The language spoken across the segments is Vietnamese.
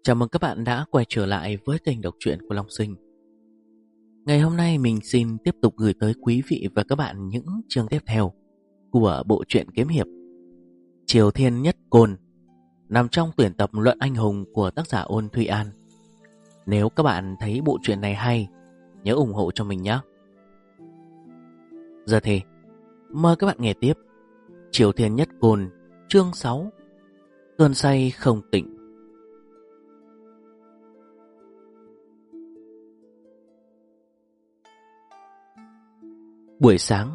Chào mừng các bạn đã quay trở lại với kênh đọc truyện của Long Sinh. Ngày hôm nay mình xin tiếp tục gửi tới quý vị và các bạn những chương tiếp theo của bộ truyện kiếm hiệp Triều Thiên Nhất Côn, nằm trong tuyển tập Luận Anh Hùng của tác giả Ôn Thụy An. Nếu các bạn thấy bộ truyện này hay, nhớ ủng hộ cho mình nhé. Giờ thì mời các bạn nghe tiếp Triều Thiên Nhất Côn, chương 6, Cơn say không tỉnh. Buổi sáng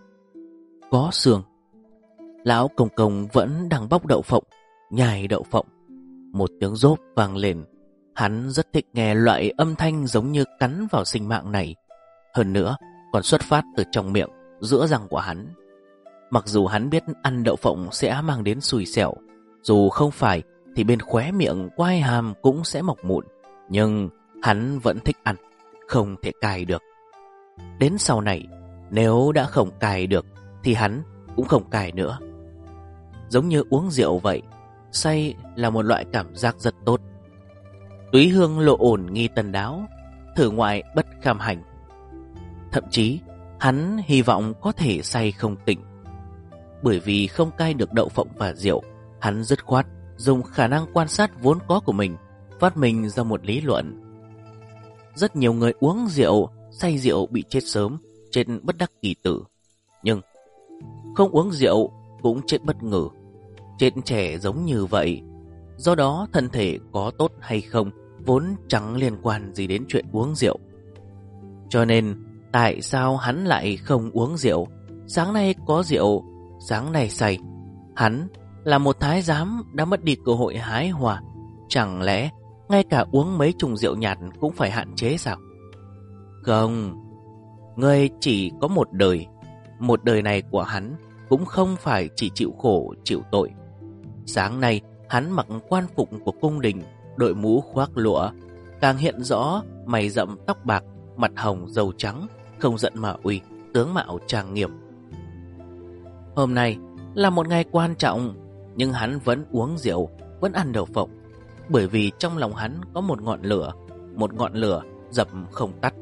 có sương, lão công công vẫn đang bóc đậu phộng, nhai đậu phộng. Một tiếng rốp vang lên. Hắn rất thích nghe loại âm thanh giống như cắn vào sinh mạng này. Hơn nữa còn xuất phát từ trong miệng, giữa răng của hắn. Mặc dù hắn biết ăn đậu phộng sẽ mang đến xui xẻo, dù không phải thì bên khóe miệng quai hàm cũng sẽ mọc mụn, nhưng hắn vẫn thích ăn, không thể cai được. Đến sau này, nếu đã không cai được thì hắn cũng không cai nữa. Giống như uống rượu vậy, say là một loại cảm giác rất tốt. Túy hương lộ ổn nghi tần đáo, thử ngoại bất kham hành. Thậm chí hắn hy vọng có thể say không tỉnh. Bởi vì không cai được đậu phộng và rượu, hắn dứt khoát dùng khả năng quan sát vốn có của mình, phát minh ra một lý luận. Rất nhiều người uống rượu, say rượu bị chết sớm, chết bất đắc kỳ tử. Nhưng không uống rượu cũng chết bất ngờ, chết trẻ giống như vậy. Do đó thân thể có tốt hay không vốn chẳng liên quan gì đến chuyện uống rượu. Cho nên tại sao hắn lại không uống rượu? Sáng nay có rượu, sáng nay say. Hắn là một thái giám đã mất đi cơ hội hái hòa. Chẳng lẽ ngay cả uống mấy chung rượu nhạt cũng phải hạn chế sao? Không, người chỉ có một đời. Một đời này của hắn cũng không phải chỉ chịu khổ chịu tội. Sáng nay hắn mặc quan phục của cung đình, đội mũ khoác lụa, càng hiện rõ mày rậm tóc bạc, mặt hồng râu trắng, không giận mà uy, tướng mạo trang nghiêm. Hôm nay là một ngày quan trọng, nhưng hắn vẫn uống rượu, vẫn ăn đậu phộng, bởi vì trong lòng hắn có một ngọn lửa dập không tắt.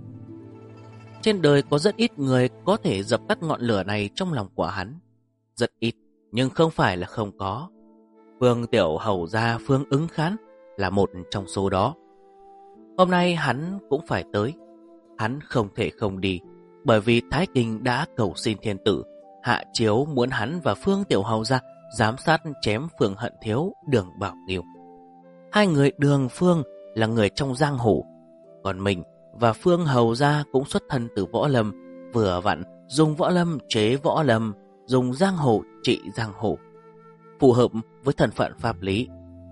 Trên đời có rất ít người có thể dập tắt ngọn lửa này trong lòng của hắn. Rất ít, nhưng không phải là không có. Phương Tiểu Hầu gia Phương Ứng Khán là một trong số đó. Hôm nay hắn cũng phải tới. Hắn không thể không đi, bởi vì Thái Kinh đã cầu xin thiên tử hạ chiếu muốn hắn và Phương Tiểu Hầu gia giám sát chém Phương Hận Thiếu, Đường Bảo Nghiêu. Hai người Đường Phương là người trong giang hồ, còn mình và Phương Hầu gia cũng xuất thân từ võ lâm, vừa vặn dùng võ lâm chế võ lâm, dùng giang hồ trị giang hồ, phù hợp với thân phận pháp lý.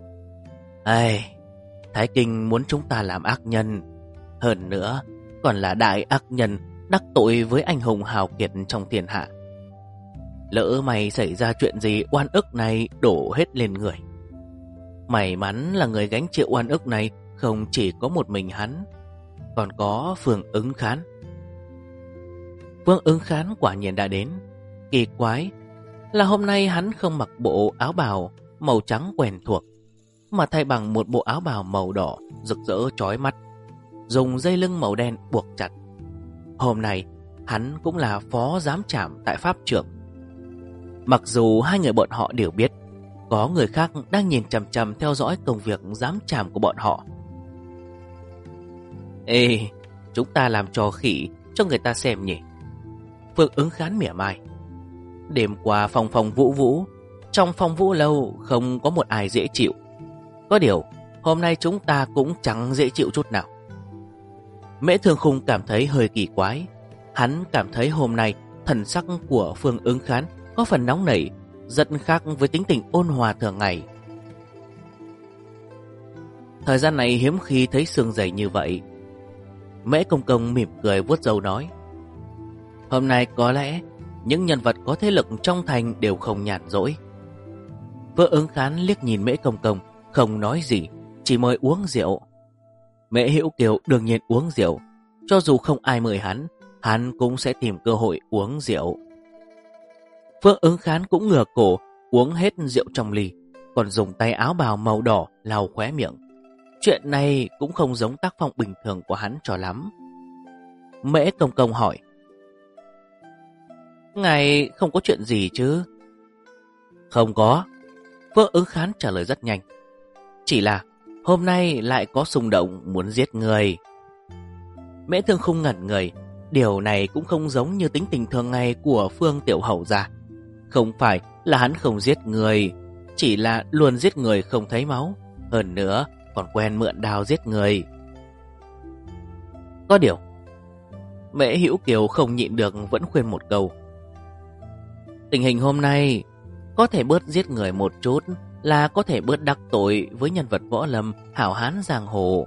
Thái Kinh muốn chúng ta làm ác nhân, hơn nữa còn là đại ác nhân, đắc tội với anh hùng hào kiệt trong thiên hạ. Lỡ mày xảy ra chuyện gì, oan ức này đổ hết lên người. May mắn là người gánh chịu oan ức này không chỉ có một mình hắn, còn có Phương Ứng Khán. Phương Ứng Khán quả nhiên đã đến. Kỳ quái là hôm nay hắn không mặc bộ áo bào màu trắng quen thuộc, mà thay bằng một bộ áo bào màu đỏ rực rỡ chói mắt, dùng dây lưng màu đen buộc chặt. Hôm nay hắn cũng là phó giám trảm tại pháp trưởng. Mặc dù hai người bọn họ đều biết có người khác đang nhìn chằm chằm theo dõi công việc giám trảm của bọn họ. Ê, chúng ta làm trò khỉ cho người ta xem nhỉ? Phương Ứng Khán mỉa mai. Đêm qua phòng phòng vũ vũ, trong phòng vũ lâu không có một ai dễ chịu. Có điều hôm nay chúng ta cũng chẳng dễ chịu chút nào. Mễ Thương Khung cảm thấy hơi kỳ quái. Hắn cảm thấy hôm nay thần sắc của Phương Ứng Khán có phần nóng nảy, rất khác với tính tình ôn hòa thường ngày. Thời gian này hiếm khi thấy xương dày như vậy. Mễ Công Công mỉm cười vuốt râu nói, hôm nay có lẽ những nhân vật có thế lực trong thành đều không nhàn rỗi. Phương Ứng Khán liếc nhìn Mễ Công Công, không nói gì, chỉ mời uống rượu. Mễ Hữu Kiều đương nhiên uống rượu, cho dù không ai mời hắn cũng sẽ tìm cơ hội uống rượu. Phương Ứng Khán cũng ngửa cổ uống hết rượu trong ly, còn dùng tay áo bào màu đỏ lau khóe miệng. Chuyện này cũng không giống tác phong bình thường của hắn cho lắm. Mễ Công Công hỏi: Ngài không có chuyện gì chứ? Không có. Vương Ứng Khán trả lời rất nhanh. Chỉ là hôm nay lại có xung động muốn giết người. Mễ Thương Khung ngẩn người. Điều này cũng không giống như tính tình thường ngày của Phương Tiểu Hầu gia. Không phải là hắn không giết người, chỉ là luôn giết người không thấy máu. Hơn nữa còn quen mượn đao giết người. Có điều Mễ Hữu Kiều không nhịn được vẫn khuyên một câu: Tình hình hôm nay có thể bớt giết người một chút là có thể bớt đắc tội với nhân vật võ lâm hảo hán giang hồ.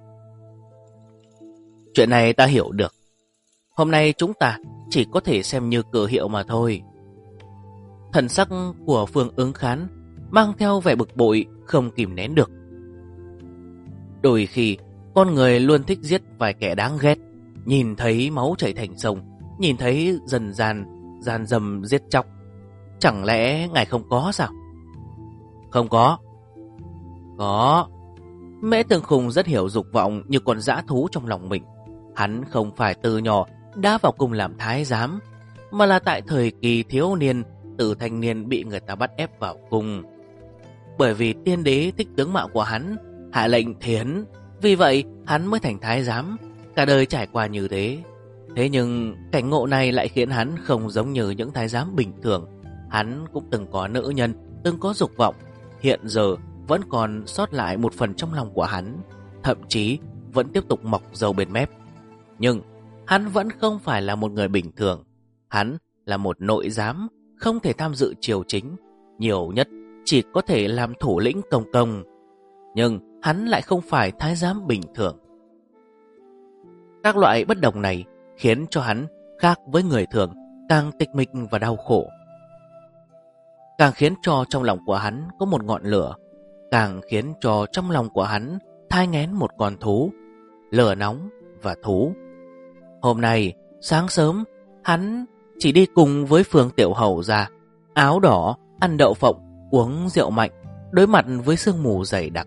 Chuyện này ta hiểu được. Hôm nay chúng ta chỉ có thể xem như cờ hiệu mà thôi. Thần sắc của Phương Ứng Khán mang theo vẻ bực bội không kìm nén được. Đôi khi con người luôn thích giết vài kẻ đáng ghét. Nhìn thấy máu chảy thành sông, nhìn thấy gian dâm giết chóc. Chẳng lẽ ngài không có sao? Không có. Có. Mễ Tường Khung rất hiểu dục vọng như con dã thú trong lòng mình. Hắn không phải từ nhỏ đã vào cung làm thái giám, mà là tại thời kỳ thiếu niên, từ thanh niên bị người ta bắt ép vào cung. Bởi vì tiên đế thích tướng mạo của hắn, hạ lệnh thiến, vì vậy hắn mới thành thái giám. Cả đời trải qua như thế. Thế nhưng cảnh ngộ này lại khiến hắn không giống như những thái giám bình thường. Hắn cũng từng có nữ nhân, từng có dục vọng. Hiện giờ vẫn còn sót lại một phần trong lòng của hắn, thậm chí vẫn tiếp tục mọc râu bên mép. Nhưng hắn vẫn không phải là một người bình thường. Hắn là một nội giám, không thể tham dự triều chính, nhiều nhất chỉ có thể làm thủ lĩnh công công. Nhưng hắn lại không phải thái giám bình thường. Các loại bất đồng này khiến cho hắn khác với người thường, càng tịch mịch và đau khổ. Càng khiến cho trong lòng của hắn có một ngọn lửa, càng khiến cho trong lòng của hắn thai nghén một con thú, lửa nóng và thú. Hôm nay, sáng sớm, hắn chỉ đi cùng với Phương Tiểu Hầu ra, áo đỏ, ăn đậu phộng, uống rượu mạnh, đối mặt với sương mù dày đặc.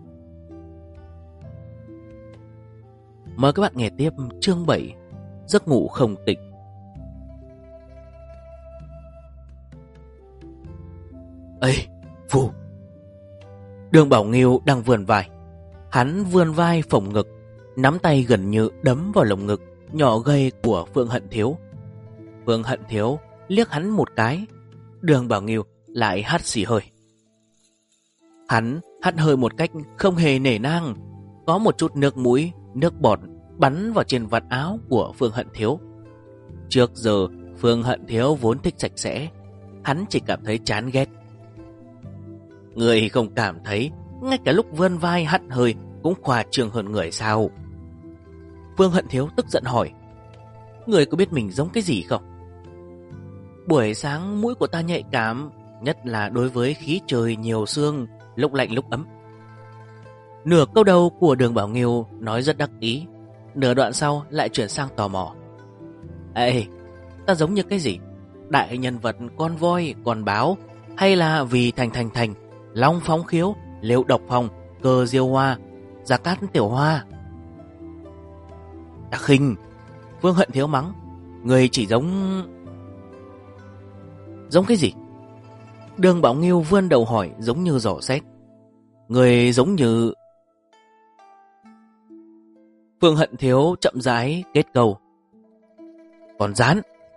Mời các bạn nghe tiếp chương 7, Giấc ngủ không tỉnh. Ê, phù! Đường Bảo Nghiêu đang vươn vai. Hắn vươn vai phồng ngực, nắm tay gần như đấm vào lồng ngực nhỏ gầy của Phương Hận Thiếu. Phương Hận Thiếu liếc hắn một cái. Đường Bảo Nghiêu lại hắt xì hơi. Hắn hắt hơi một cách không hề nể nang. Có một chút nước mũi, nước bọt bắn vào trên vạt áo của Phương Hận Thiếu. Trước giờ Phương Hận Thiếu vốn thích sạch sẽ, hắn chỉ cảm thấy chán ghét. Người không cảm thấy ngay cả lúc vươn vai hắt hơi cũng khoa trương hơn người sao? Phương Hận Thiếu tức giận hỏi. Người có biết mình giống cái gì không? Buổi sáng mũi của ta nhạy cảm, nhất là đối với khí trời nhiều sương, lúc lạnh lúc ấm. Nửa câu đầu của Đường Bảo Nghiêu nói rất đắc ý, nửa đoạn sau lại chuyển sang tò mò. Ê, ta giống như cái gì? Đại nhân vật con voi, con báo, hay là vì thành, long phóng khiếu, liễu độc phong, cơ diêu hoa, gia cát tiểu hoa? Ta khinh! Phương Hận Thiếu mắng. Người chỉ giống... Giống cái gì? Đường Bảo Nghiêu vươn đầu hỏi giống như dò xét. Người giống như... Phương Hận Thiếu chậm rãi kết câu. Con rán.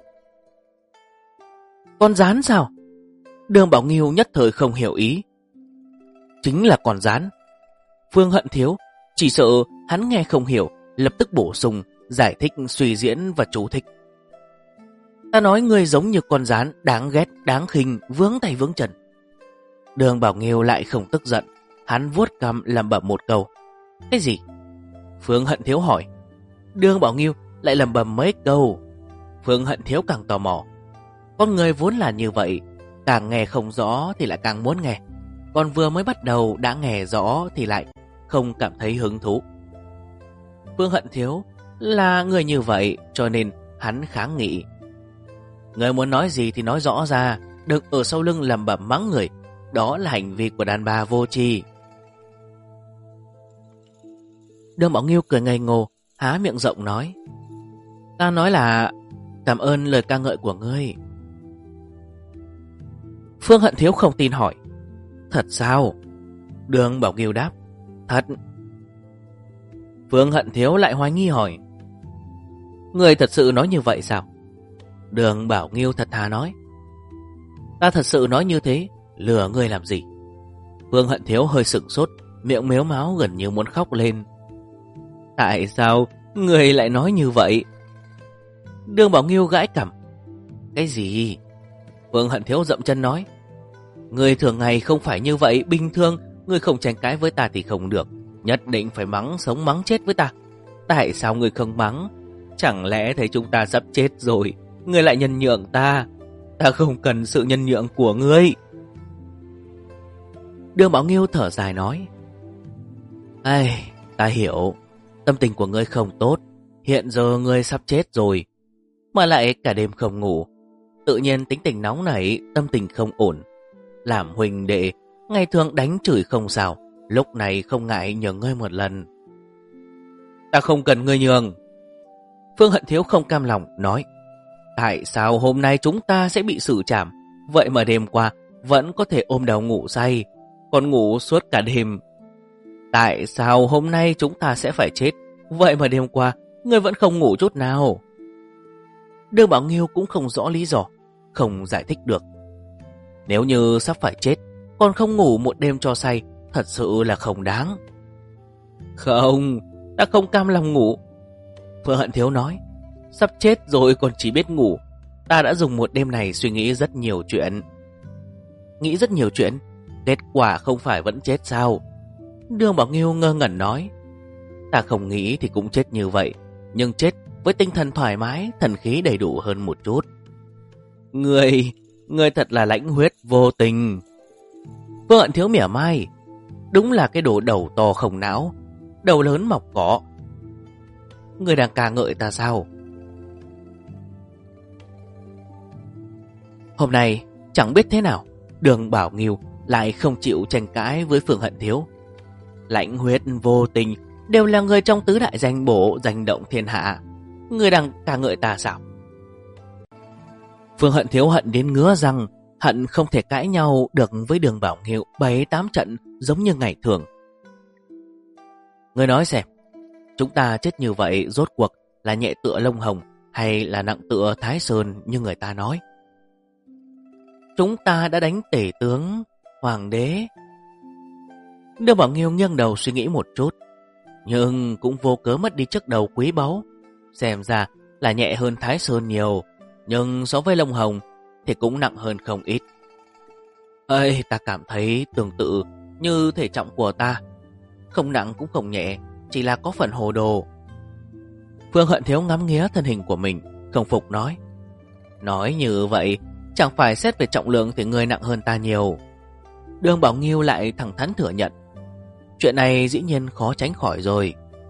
Con rán sao? Đường Bảo Nghiêu nhất thời không hiểu ý. Chính là con rán. Phương Hận Thiếu chỉ sợ hắn nghe không hiểu, lập tức bổ sung, giải thích, suy diễn và chú thích. Ta nói người giống như con rán, đáng ghét, đáng khinh, vướng tay vướng chân. Đường Bảo Nghiêu lại không tức giận, hắn vuốt cằm lẩm bẩm một câu. Cái gì? Phương Hận Thiếu hỏi. Đường Bảo Nghiêu lại lẩm bẩm mấy câu. Phương Hận Thiếu càng tò mò. Con người vốn là như vậy, càng nghe không rõ thì lại càng muốn nghe, còn vừa mới bắt đầu đã nghe rõ thì lại không cảm thấy hứng thú. Phương Hận Thiếu là người như vậy, cho nên hắn kháng nghị. Người muốn nói gì thì nói rõ ra, đừng ở sau lưng lẩm bẩm mắng người, đó là hành vi của đàn bà vô tri. Đường Bảo Nghiêu cười ngây ngô, há miệng rộng nói: Ta nói là cảm ơn lời ca ngợi của ngươi. Phương Hận Thiếu không tin hỏi: Thật sao? Đường Bảo Nghiêu đáp: Thật. Phương Hận Thiếu lại hoài nghi hỏi: Ngươi thật sự nói như vậy sao? Đường Bảo Nghiêu thật thà nói: Ta thật sự nói như thế, lừa ngươi làm gì? Phương Hận Thiếu hơi sửng sốt, miệng mếu máo gần như muốn khóc lên. Tại sao ngươi lại nói như vậy? Đường Bảo Nghiêu gãi cằm: Cái gì? Phương Hận Thiếu dậm chân nói: Ngươi thường ngày không phải như vậy, bình thường ngươi không tranh cãi với ta thì không được, nhất định phải mắng sống mắng chết với ta. Tại sao ngươi không mắng? Chẳng lẽ thấy chúng ta sắp chết rồi, ngươi lại nhân nhượng ta? Ta không cần sự nhân nhượng của ngươi. Đường Bảo Nghiêu thở dài nói: Ai, ta hiểu, tâm tình của ngươi không tốt, hiện giờ ngươi sắp chết rồi, mà lại cả đêm không ngủ, tự nhiên tính tình nóng nảy, tâm tình không ổn. Làm huynh đệ, ngày thường đánh chửi không sao, lúc này không ngại nhường ngươi một lần. Ta không cần ngươi nhường. Phương Hận Thiếu không cam lòng nói: Tại sao hôm nay chúng ta sẽ bị xử trảm, vậy mà đêm qua vẫn có thể ôm đầu ngủ say, còn ngủ suốt cả đêm? Tại sao hôm nay chúng ta sẽ phải chết, vậy mà đêm qua ngươi vẫn không ngủ chút nào? Đường Bảo Nghiêu cũng không rõ lý do, không giải thích được. Nếu như sắp phải chết, còn không ngủ một đêm cho say, thật sự là không đáng. Không, ta không cam lòng ngủ. Phương Hận Thiếu nói: Sắp chết rồi còn chỉ biết ngủ. Ta đã dùng một đêm này suy nghĩ rất nhiều chuyện. Nghĩ rất nhiều chuyện, kết quả không phải vẫn chết sao? Đường Bảo Nghiêu ngơ ngẩn nói: Ta không nghĩ thì cũng chết như vậy, nhưng chết với tinh thần thoải mái, thần khí đầy đủ hơn một chút. Ngươi thật là lãnh huyết vô tình. Phương Hận Thiếu mỉa mai: Đúng là cái đồ đầu to không não, đầu lớn mọc cỏ. Ngươi đang ca ngợi ta sao? Hôm nay chẳng biết thế nào, Đường Bảo Nghiêu lại không chịu tranh cãi với Phương Hận Thiếu. Lãnh huyết vô tình đều là người trong tứ đại danh bổ, danh động thiên hạ. Ngươi đang ca ngợi ta sao? Phương Hận Thiếu hận đến ngứa răng, hận không thể cãi nhau được với Đường Bảo Nghiêu 7-8 trận giống như ngày thường. Ngươi nói xem, chúng ta chết như vậy rốt cuộc là nhẹ tựa lông hồng hay là nặng tựa Thái Sơn như người ta nói? Chúng ta đã đánh tể tướng, hoàng đế. Đường Bảo Nghiêu nghiêng đầu suy nghĩ một chút, nhưng cũng vô cớ mất đi chiếc đầu quý báu. Xem ra là nhẹ hơn Thái Sơn nhiều, nhưng so với lông hồng thì cũng nặng hơn không ít. Ê, ta cảm thấy tương tự như thể trọng của ta, không nặng cũng không nhẹ, chỉ là có phần hồ đồ. Phương Hận Thiếu ngắm nghía thân hình của mình, không phục nói: Nói như vậy, chẳng phải xét về trọng lượng thì người nặng hơn ta nhiều. Đường Bảo Nghiêu lại thẳng thắn thừa nhận: Chuyện này dĩ nhiên khó tránh khỏi rồi.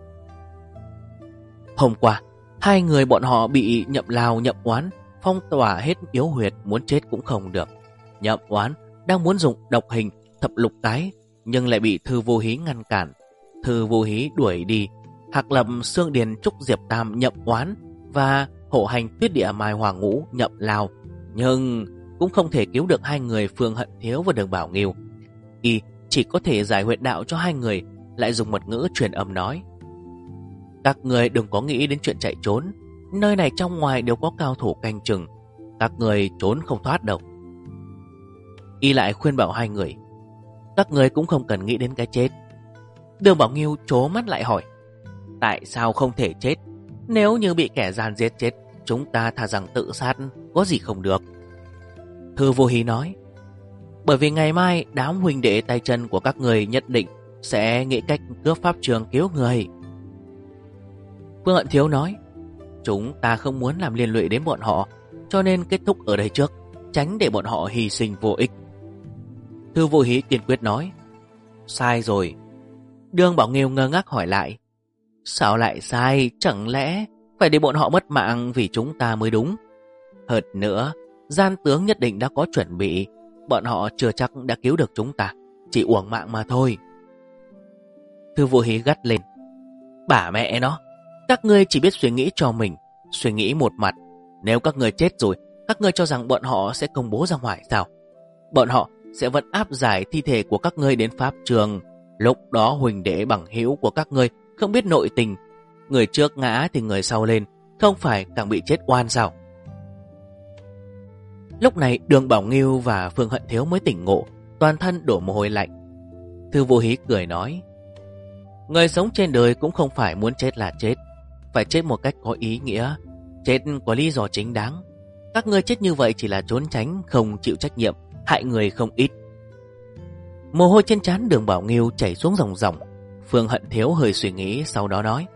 Hôm qua, hai người bọn họ bị Nhậm Lao Nhậm Oán phong tỏa hết yếu huyệt, muốn chết cũng không được. Nhậm Oán đang muốn dùng độc hình thập lục cái, nhưng lại bị Thư Vô Hí ngăn cản. Thư Vô Hí đuổi đi, Hạc Lập, Xương Điền, Trúc Diệp Tam, Nhậm Oán và hộ hành Tuyết Địa Mai Hoàng Ngũ, Nhậm Lao, nhưng cũng không thể cứu được hai người Phương Hận Thiếu và Đường Bảo Nghiêu. Y chỉ có thể giải huyệt đạo cho hai người, lại dùng mật ngữ truyền âm nói: Các người đừng có nghĩ đến chuyện chạy trốn, nơi này trong ngoài đều có cao thủ canh chừng, các người trốn không thoát đâu. Y lại khuyên bảo hai người: Các người cũng không cần nghĩ đến cái chết. Đường Bảo Nghiêu trố mắt lại hỏi: Tại sao không thể chết? Nếu như bị kẻ gian giết chết, chúng ta thà rằng tự sát, có gì không được. Thư Vô Hí nói: Bởi vì ngày mai đám huynh đệ tay chân của các người nhất định sẽ nghĩ cách cướp pháp trường cứu người. Phương Hận Thiếu nói: Chúng ta không muốn làm liên lụy đến bọn họ, cho nên kết thúc ở đây trước, tránh để bọn họ hy sinh vô ích. Thư Vô Hí kiên quyết nói: Sai rồi. Đường Bảo Nghiêu ngơ ngác hỏi lại: Sao lại sai? Chẳng lẽ phải để bọn họ mất mạng vì chúng ta mới đúng? Hơn nữa, gian tướng nhất định đã có chuẩn bị, bọn họ chưa chắc đã cứu được chúng ta, chỉ uổng mạng mà thôi. Thư Vô Hí gắt lên: Bà mẹ nó, các ngươi chỉ biết suy nghĩ cho mình, suy nghĩ một mặt. Nếu các ngươi chết rồi, các ngươi cho rằng bọn họ sẽ công bố ra ngoài sao? Bọn họ sẽ vẫn áp giải thi thể của các ngươi đến pháp trường. Lúc đó huỳnh đệ bằng hữu của các ngươi không biết nội tình, người trước ngã thì người sau lên, không phải càng bị chết oan sao? Lúc này Đường Bảo Nghiêu và Phương Hận Thiếu mới tỉnh ngộ, toàn thân đổ mồ hôi lạnh. Thư Vô Hí cười nói, người sống trên đời cũng không phải muốn chết là chết, phải chết một cách có ý nghĩa, chết có lý do chính đáng. Các ngươi chết như vậy chỉ là trốn tránh, không chịu trách nhiệm, hại người không ít. Mồ hôi trên trán Đường Bảo Nghiêu chảy xuống ròng ròng. Phương Hận Thiếu hơi suy nghĩ, sau đó nói,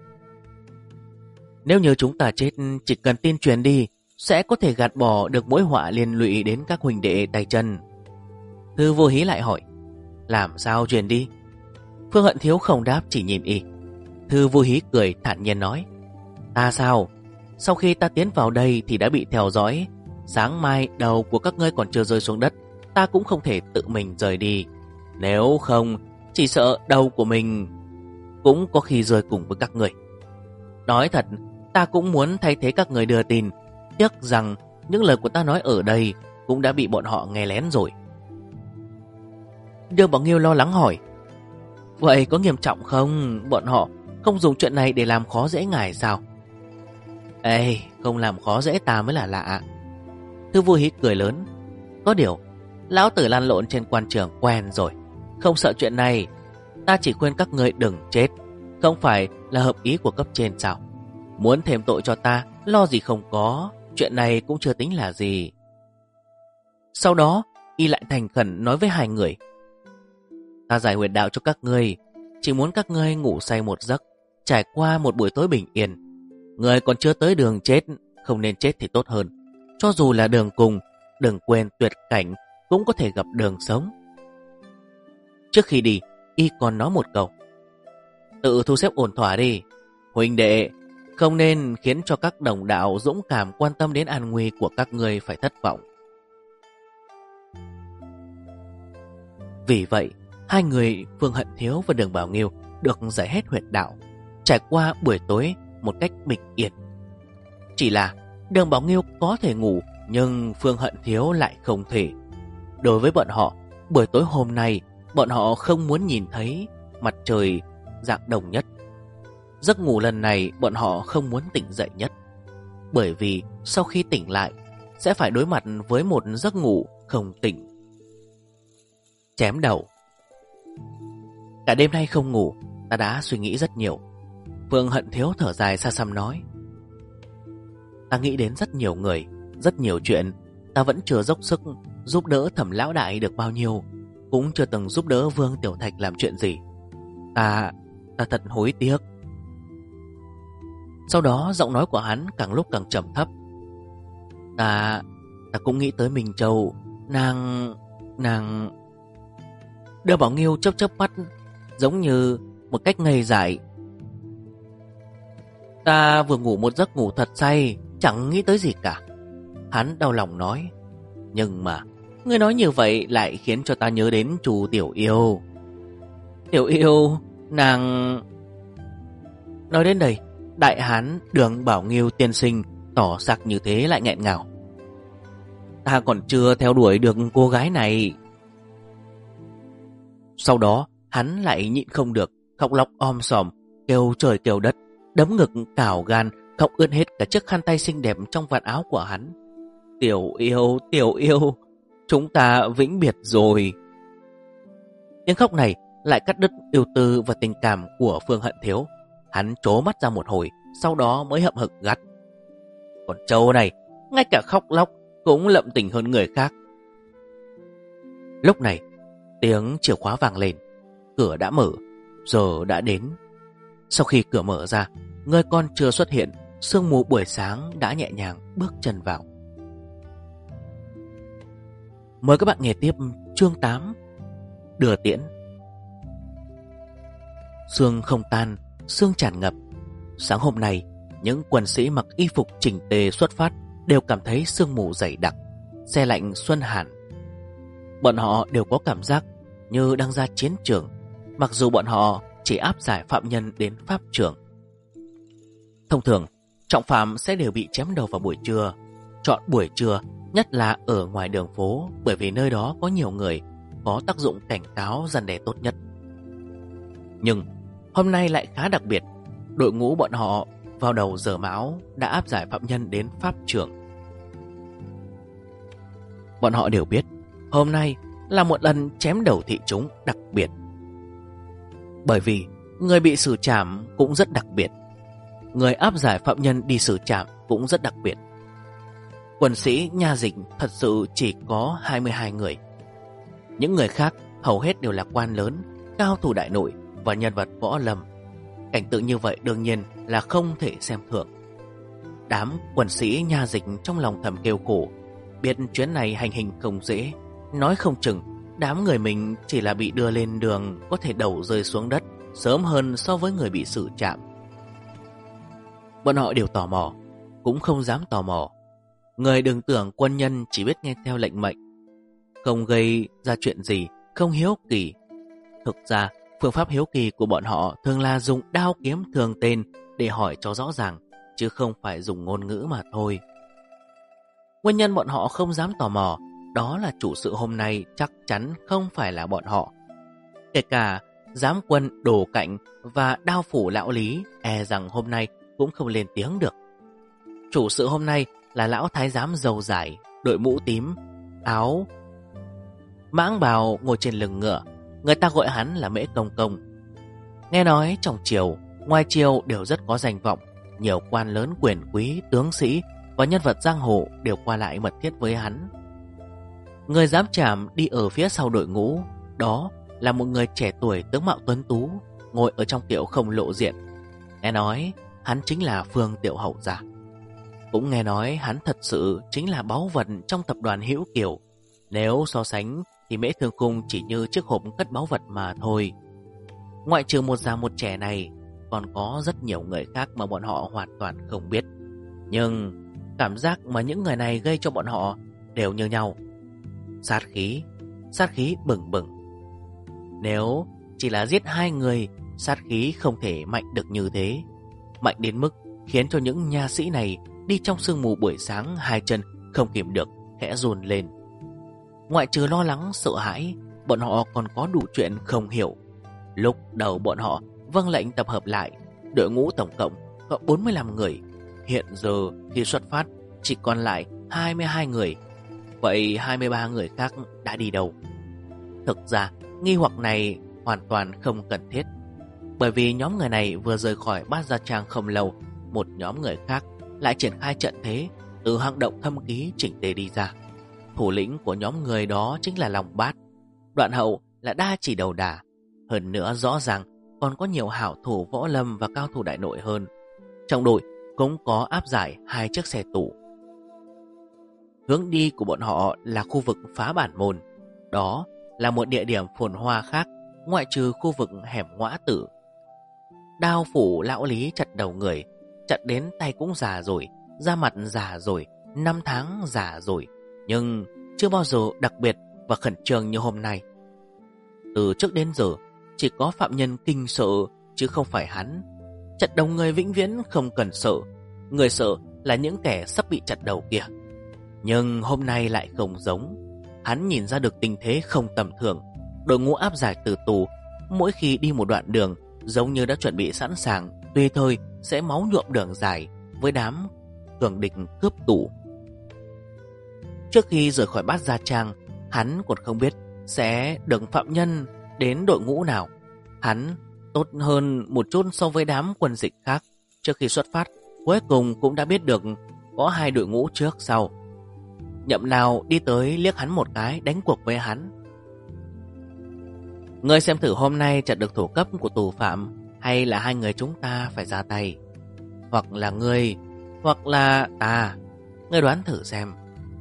nếu như chúng ta chết, chỉ cần tin truyền đi sẽ có thể gạt bỏ được mối họa liên lụy đến các huynh đệ tay chân. Thư Vô Hí lại hỏi, làm sao truyền đi? Phương Hận Thiếu không đáp, chỉ nhìn y. Thư Vô Hí cười thản nhiên nói, ta sao? Sau khi ta tiến vào đây thì đã bị theo dõi. Sáng mai đầu của các ngươi còn chưa rơi xuống đất, ta cũng không thể tự mình rời đi. Nếu không, chỉ sợ đầu của mình cũng có khi rơi cùng với các người. Nói thật, ta cũng muốn thay thế các người đưa tin, tiếc rằng những lời của ta nói ở đây cũng đã bị bọn họ nghe lén rồi. Đường Bảo Nghiêu lo lắng hỏi, vậy có nghiêm trọng không? Bọn họ không dùng chuyện này để làm khó dễ ngài sao? Ê, không làm khó dễ ta mới là lạ. Thư Vô Hí cười lớn, có điều lão tử lăn lộn trên quan trường quen rồi, không sợ chuyện này. Ta chỉ khuyên các ngươi đừng chết, không phải là hợp ý của cấp trên sao? Muốn thêm tội cho ta, lo gì không có, chuyện này cũng chưa tính là gì. Sau đó, y lại thành khẩn nói với hai người, ta giải huyệt đạo cho các ngươi, chỉ muốn các ngươi ngủ say một giấc, trải qua một buổi tối bình yên. Người còn chưa tới đường chết, không nên chết thì tốt hơn. Cho dù là đường cùng, đừng quên tuyệt cảnh cũng có thể gặp đường sống. Trước khi đi, y còn nói một câu, tự thu xếp ổn thỏa đi. Huynh đệ, không nên khiến cho các đồng đạo dũng cảm quan tâm đến an nguy của các ngươi phải thất vọng. Vì vậy, hai người Phương Hận Thiếu và Đường Bảo Nghiêu được giải hết huyệt đạo, trải qua buổi tối một cách bình yên. Chỉ là Đường Bảo Nghiêu có thể ngủ, nhưng Phương Hận Thiếu lại không thể. Đối với bọn họ, buổi tối hôm nay, bọn họ không muốn nhìn thấy mặt trời rạng đồng nhất. Giấc ngủ lần này bọn họ không muốn tỉnh dậy nhất, bởi vì sau khi tỉnh lại sẽ phải đối mặt với một giấc ngủ không tỉnh. Chém đầu. Cả đêm nay không ngủ, ta đã suy nghĩ rất nhiều. Phương Hận Thiếu thở dài xa xăm nói, ta nghĩ đến rất nhiều người, rất nhiều chuyện. Ta vẫn chưa dốc sức giúp đỡ Thẩm lão đại được bao nhiêu, cũng chưa từng giúp đỡ Vương Tiểu Thạch làm chuyện gì. Ta thật hối tiếc. Sau đó giọng nói của hắn càng lúc càng trầm thấp. Ta cũng nghĩ tới Minh Châu. Nàng Đưa Bảo Nghiêu chớp chớp mắt, giống như một cách ngây dại. Ta vừa ngủ một giấc ngủ thật say, chẳng nghĩ tới gì cả. Hắn đau lòng nói, nhưng mà ngươi nói như vậy lại khiến cho ta nhớ đến chú Tiểu Yêu. Tiểu Yêu, nàng... Nói đến đây, đại hán Đường Bảo Nghiêu tiên sinh tỏ sắc như thế lại nghẹn ngào. Ta còn chưa theo đuổi được cô gái này. Sau đó hắn lại nhịn không được, khóc lóc om sòm, kêu trời kêu đất, đấm ngực cào gan, khóc ướt hết cả chiếc khăn tay xinh đẹp trong vạt áo của hắn. Tiểu Yêu, chúng ta vĩnh biệt rồi. Tiếng khóc này lại cắt đứt ưu tư và tình cảm của Phương Hận Thiếu. Hắn trố mắt ra một hồi, sau đó mới hậm hực gắt, còn trâu này, ngay cả khóc lóc cũng lậm tình hơn người khác. Lúc này, tiếng chìa khóa vang lên, cửa đã mở, giờ đã đến. Sau khi cửa mở ra, người con chưa xuất hiện, sương mù buổi sáng đã nhẹ nhàng bước chân vào. Mời các bạn nghe tiếp chương 8, Đưa Tiễn. Sương không tan, sương tràn ngập. Sáng hôm nay, những quân sĩ mặc y phục chỉnh tề xuất phát đều cảm thấy sương mù dày đặc, se lạnh xuân hàn. Bọn họ đều có cảm giác như đang ra chiến trường, mặc dù bọn họ chỉ áp giải phạm nhân đến pháp trường. Thông thường, trọng phạm sẽ đều bị chém đầu vào buổi trưa. Chọn buổi trưa, nhất là ở ngoài đường phố, bởi vì nơi đó có nhiều người, có tác dụng cảnh cáo răn đe tốt nhất. Nhưng hôm nay lại khá đặc biệt. Đội ngũ bọn họ vào đầu giờ mão đã áp giải phạm nhân đến pháp trường. Bọn họ đều biết hôm nay là một lần chém đầu thị chúng đặc biệt. Bởi vì người bị xử trảm cũng rất đặc biệt, người áp giải phạm nhân đi xử trảm cũng rất đặc biệt. Quân sĩ nha dịch thật sự chỉ có 22 người. Những người khác hầu hết đều là quan lớn, cao thủ đại nội và nhân vật võ lâm. Cảnh tượng như vậy đương nhiên là không thể xem thường. Đám quân sĩ nha dịch trong lòng thầm kêu khổ, biết chuyến này hành hình không dễ. Nói không chừng đám người mình chỉ là bị đưa lên đường, có thể đầu rơi xuống đất sớm hơn so với người bị xử trảm. Bọn họ đều tò mò, cũng không dám tò mò. Người đừng tưởng quân nhân chỉ biết nghe theo lệnh mệnh, không gây ra chuyện gì, không hiếu kỳ. Thực ra phương pháp hiếu kỳ của bọn họ thường là dùng đao kiếm thường tên để hỏi cho rõ ràng, chứ không phải dùng ngôn ngữ mà thôi. Nguyên nhân bọn họ không dám tò mò đó là chủ sự hôm nay chắc chắn không phải là bọn họ. Kể cả giám quân Đồ Cạnh và đao phủ lão Lý e rằng hôm nay cũng không lên tiếng được. Chủ sự hôm nay là lão thái giám râu dài, đội mũ tím, áo mãng bào, ngồi trên lưng ngựa. Người ta gọi hắn là Mễ Công Công. Nghe nói trong triều, ngoài triều đều rất có danh vọng. Nhiều quan lớn quyền quý, tướng sĩ và nhân vật giang hồ đều qua lại mật thiết với hắn. Người giám trảm đi ở phía sau đội ngũ, đó là một người trẻ tuổi tướng mạo tuấn tú, ngồi ở trong kiệu không lộ diện. Nghe nói hắn chính là Phương Tiểu Hậu gia. Cũng nghe nói hắn thật sự chính là báu vật trong tập đoàn Hữu Kiều. Nếu so sánh thì Mễ Thương Cung chỉ như chiếc hộp cất báu vật mà thôi. Ngoại trừ một già một trẻ này, còn có rất nhiều người khác mà bọn họ hoàn toàn không biết. Nhưng cảm giác mà những người này gây cho bọn họ đều như nhau. Sát khí bừng bừng. Nếu chỉ là giết 2 người, sát khí không thể mạnh được như thế. Mạnh đến mức khiến cho những nha sĩ này đi trong sương mù buổi sáng 2 chân không kìm được khẽ run lên. Ngoại trừ lo lắng sợ hãi, bọn họ còn có đủ chuyện không hiểu. Lúc đầu bọn họ vâng lệnh tập hợp lại, đội ngũ tổng cộng có 45 người. Hiện giờ khi xuất phát chỉ còn lại 22 người. Vậy 23 người khác đã đi đâu? Thực ra nghi hoặc này hoàn toàn không cần thiết. Bởi vì nhóm người này vừa rời khỏi Bát Gia Trang không lâu, một nhóm người khác lại triển khai trận thế từ hang động thâm ký chỉnh tề đi ra. Thủ lĩnh của nhóm người đó chính là Long Bát. Đoạn Hậu là đa chỉ đầu đà. Hơn nữa rõ ràng còn có nhiều hảo thủ võ lâm và cao thủ đại nội hơn. Trong đội cũng có áp giải 2 chiếc xe tủ. Hướng đi của bọn họ là khu vực Phá Bản Môn. Đó là một địa điểm phồn hoa khác, ngoại trừ khu vực hẻm Ngõa Tử. Đao phủ lão Lý chặt đầu người, chặt đến tay cũng già rồi, da mặt già rồi, 5 tháng già rồi, nhưng chưa bao giờ đặc biệt và khẩn trương như hôm nay. Từ trước đến giờ chỉ có phạm nhân kinh sợ chứ không phải hắn. Chặt đầu người vĩnh viễn không cần sợ, người sợ là những kẻ sắp bị chặt đầu kia. Nhưng hôm nay lại không giống. Hắn nhìn ra được tình thế không tầm thường. Đội ngũ áp giải từ tù mỗi khi đi một đoạn đường giống như đã chuẩn bị sẵn sàng, tùy thời sẽ máu nhuộm đường dài với đám cường địch cướp tù. Trước khi rời khỏi Bát Gia Trang, hắn còn không biết sẽ được phạm nhân đến đội ngũ nào. Hắn tốt hơn một chút so với đám quân dịch khác. Trước khi xuất phát, cuối cùng cũng đã biết được có 2 đội ngũ trước sau. Nhậm nào đi tới liếc hắn một cái, đánh cuộc với hắn. Ngươi xem thử hôm nay chặt được thủ cấp của tù phạm, hay là 2 người chúng ta phải ra tay? Hoặc là ngươi, hoặc là ta. Ngươi đoán thử xem.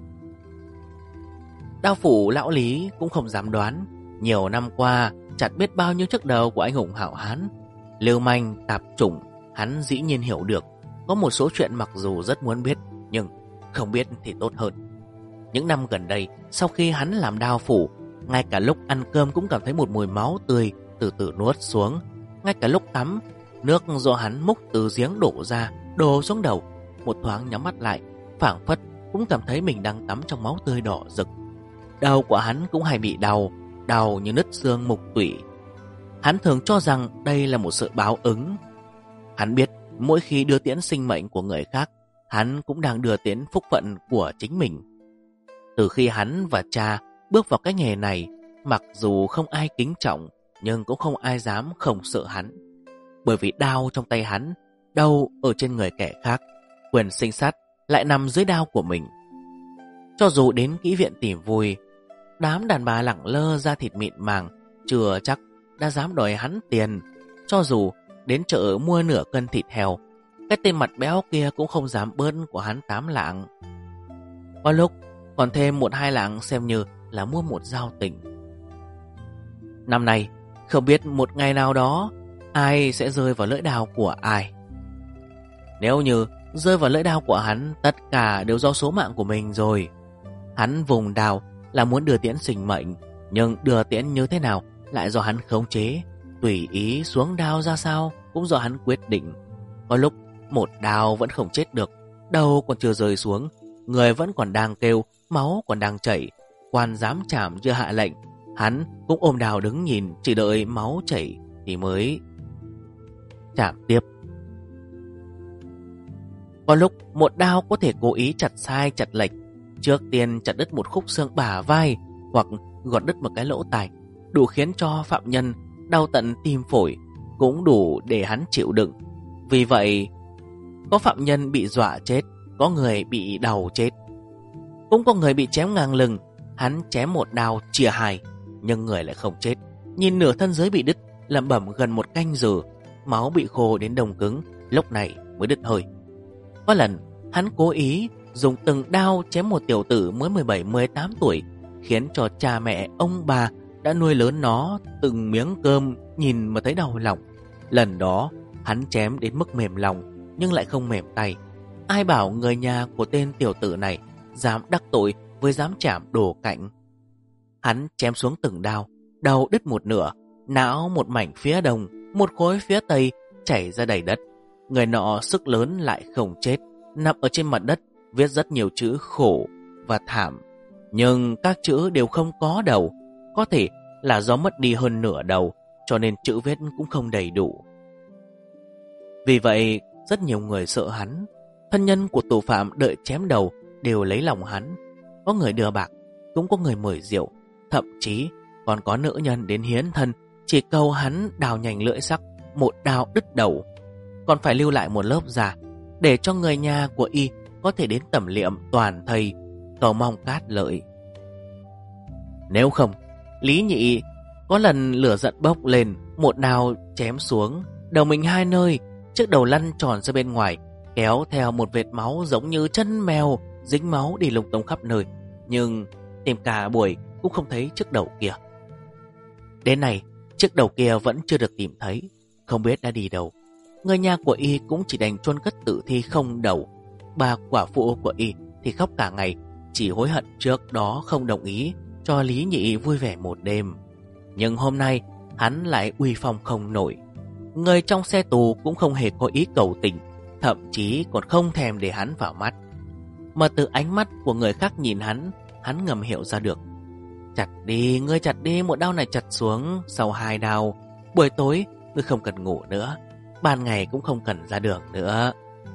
Đao phủ lão Lý cũng không dám đoán. Nhiều năm qua chặt biết bao nhiêu chiếc đầu của anh hùng hảo hán, lưu manh tạp chủng, hắn dĩ nhiên hiểu được. Có một số chuyện mặc dù rất muốn biết, nhưng không biết thì tốt hơn. Những năm gần đây, sau khi hắn làm đao phủ, ngay cả lúc ăn cơm cũng cảm thấy một mùi máu tươi từ từ nuốt xuống. Ngay cả lúc tắm, nước do hắn múc từ giếng đổ ra, đổ xuống đầu. Một thoáng nhắm mắt lại, phảng phất cũng cảm thấy mình đang tắm trong máu tươi đỏ rực. Đầu của hắn cũng hay bị đau như nứt xương mục tủy. Hắn thường cho rằng đây là một sự báo ứng. Hắn biết mỗi khi đưa tiễn sinh mệnh của người khác, hắn cũng đang đưa tiễn phúc phận của chính mình. Từ khi hắn và cha bước vào cái nghề này, mặc dù không ai kính trọng, nhưng cũng không ai dám không sợ hắn. Bởi vì đao trong tay hắn, đâu ở trên người kẻ khác, quyền sinh sát lại nằm dưới đao của mình. Cho dù đến kỹ viện tìm vui, đám đàn bà lẳng lơ da thịt mịn màng chưa chắc đã dám đòi hắn tiền. Cho dù đến chợ mua nửa cân thịt heo, cái tên mặt béo kia cũng không dám bớn của hắn 8 lạng. Có lúc còn thêm 1-2 lạng xem như là mua một giao tình. Năm nay không biết một ngày nào đó ai sẽ rơi vào lưỡi đao của ai. Nếu như rơi vào lưỡi đao của hắn, tất cả đều do số mạng của mình rồi. Hắn vùng đao là muốn đưa tiễn sinh mệnh, nhưng đưa tiễn như thế nào lại do hắn khống chế. Tùy ý xuống đao ra sao cũng do hắn quyết định. Có lúc một đao vẫn không chết được, đầu còn chưa rơi xuống, người vẫn còn đang kêu, máu còn đang chảy. Quan giám chạm chưa hạ lệnh, hắn cũng ôm đao đứng nhìn, chỉ đợi máu chảy thì mới chạm tiếp. Có lúc một đao có thể cố ý chặt sai chặt lệch. Trước tiên chặt đứt một khúc xương bả vai, hoặc gọt đứt một cái lỗ tai, đủ khiến cho phạm nhân đau tận tim phổi, cũng đủ để hắn chịu đựng. Vì vậy, có phạm nhân bị dọa chết, có người bị đau chết, cũng có người bị chém ngang lưng. Hắn chém một đao chia hai, nhưng người lại không chết. Nhìn nửa thân dưới bị đứt, lẩm bẩm gần 1 canh giờ, máu bị khô đến đông cứng, lúc này mới đứt hơi. Có lần hắn cố ý dùng từng đao chém một tiểu tử mới 17-18 tuổi, khiến cho cha mẹ ông bà đã nuôi lớn nó từng miếng cơm nhìn mà thấy đau lòng. Lần đó hắn chém đến mức mềm lòng nhưng lại không mềm tay. Ai bảo người nhà của tên tiểu tử này dám đắc tội với dám chảm đồ cạnh. Hắn chém xuống từng đao, đầu đứt một nửa, não một mảnh phía đông, một khối phía tây chảy ra đầy đất. Người nọ sức lớn lại không chết, nằm ở trên mặt đất, viết rất nhiều chữ khổ và thảm. Nhưng các chữ đều không có đầu. Có thể là do mất đi hơn nửa đầu, cho nên chữ viết cũng không đầy đủ. Vì vậy, rất nhiều người sợ hắn. Thân nhân của tù phạm đợi chém đầu đều lấy lòng hắn. Có người đưa bạc, cũng có người mời rượu. Thậm chí còn có nữ nhân đến hiến thân, chỉ cầu hắn đào nhành lưỡi sắc, một đao đứt đầu. Còn phải lưu lại một lớp da để cho người nhà của y có thể đến tẩm liệm toàn thây, cầu mong cát lợi. Nếu không, Lý Nhị có lần lửa giận bốc lên, một đao chém xuống đầu mình 2 nơi, chiếc đầu lăn tròn ra bên ngoài, kéo theo một vệt máu giống như chân mèo dính máu đi lung tung khắp nơi. Nhưng tìm cả buổi cũng không thấy chiếc đầu kia. Đến nay, chiếc đầu kia vẫn chưa được tìm thấy, không biết đã đi đâu. Người nhà của y cũng chỉ đành chôn cất tử thi không đầu. Bà quả phụ của y thì khóc cả ngày, chỉ hối hận trước đó không đồng ý cho Lý Nhị vui vẻ một đêm. Nhưng hôm nay hắn lại uy phong không nổi. Người trong xe tù cũng không hề có ý cầu tình, thậm chí còn không thèm để hắn vào mắt. Mà từ ánh mắt của người khác nhìn hắn ngầm hiểu ra được. Chặt đi, ngươi chặt đi, một đao này chặt xuống, sau 2 đao, buổi tối ngươi không cần ngủ nữa, ban ngày cũng không cần ra đường nữa.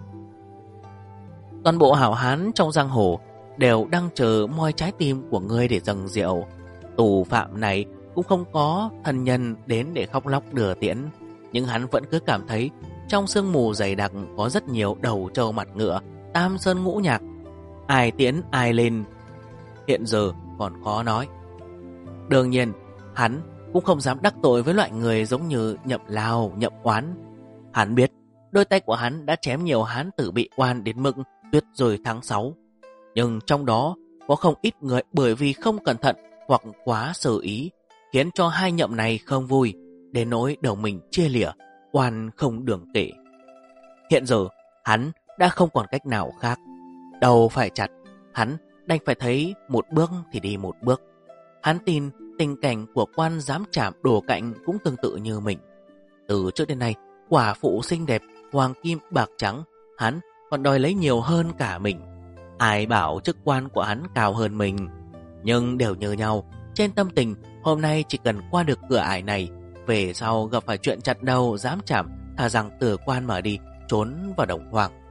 Toàn bộ hảo hán trong giang hồ đều đang chờ moi trái tim của ngươi để dâng rượu. Tù phạm này cũng không có thân nhân đến để khóc lóc đưa tiễn, nhưng hắn vẫn cứ cảm thấy trong sương mù dày đặc có rất nhiều đầu trâu mặt ngựa, tam sơn ngũ nhạc. Ai tiễn ai lên hiện giờ còn khó nói. Đương nhiên hắn cũng không dám đắc tội với loại người giống như Nhậm Lao, Nhậm Oán. Hắn biết đôi tay của hắn đã chém nhiều hán tử bị oan đến mức tuyết rơi tháng 6. Nhưng trong đó có không ít người bởi vì không cẩn thận hoặc quá sơ ý, khiến cho hai Nhậm này không vui, đến nỗi đầu mình chia lìa, oan không đường kể. Hiện giờ hắn đã không còn cách nào khác, đầu phải chặt, hắn đành phải thấy một bước thì đi một bước. Hắn tin tình cảnh của quan giám trảm đồ cạnh cũng tương tự như mình. Từ trước đến nay, quả phụ xinh đẹp, hoàng kim bạc trắng, hắn còn đòi lấy nhiều hơn cả mình. Ai bảo chức quan của hắn cao hơn mình. Nhưng đều như nhau, trên tâm tình, hôm nay chỉ cần qua được cửa ải này, về sau gặp phải chuyện chặt đầu dám chạm, thà rằng từ quan mà đi, trốn vào đồng hoang.